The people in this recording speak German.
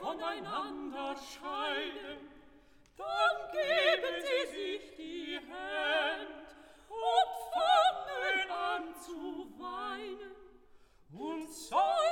voneinander scheiden, dann geben sie sich die Hand und fangen an zu weinen und sagen,